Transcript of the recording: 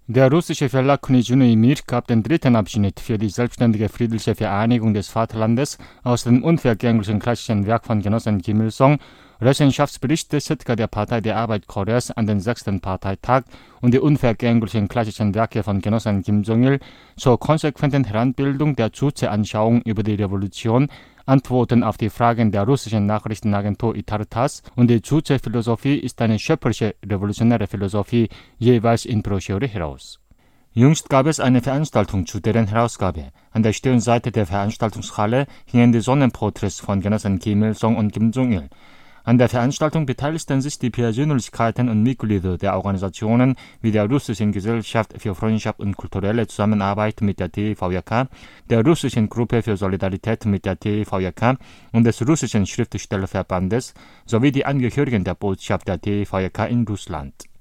Der russische Verlag Knižny Mir gab den dritten Abschnitt für die selbstständige friedliche Vereinigung des Vaterlandes aus dem unvergänglichen klassischen Werk von Genossen Kim Il-sung, Rechenschaftsbericht Sitka der Partei der Arbeit Koreas an den 6. Parteitag und die unvergänglichen klassischen Werke von Genossen Kim Jong-il zur konsequenten Heranbildung der Juche-Anschauung über die Revolution, Antworten auf die Fragen der russischen Nachrichtenagentur Itar-Tass und die Juche-Philosophie ist eine schöpferische revolutionäre Philosophie, jeweils in Broschüre heraus. Jüngst gab es eine Veranstaltung zu deren Herausgabe. An der Stirnseite der Veranstaltungshalle hingen die Sonnenporträts von Genossen Kim Il-sung und Kim Jong-il. An der Veranstaltung beteiligten sich die Persönlichkeiten und Mitglieder der Organisationen wie der Russischen Gesellschaft für Freundschaft und kulturelle Zusammenarbeit mit der TVJK, der Russischen Gruppe für Solidarität mit der TVJK und des Russischen Schriftstellerverbandes sowie die Angehörigen der Botschaft der TVJK in Russland.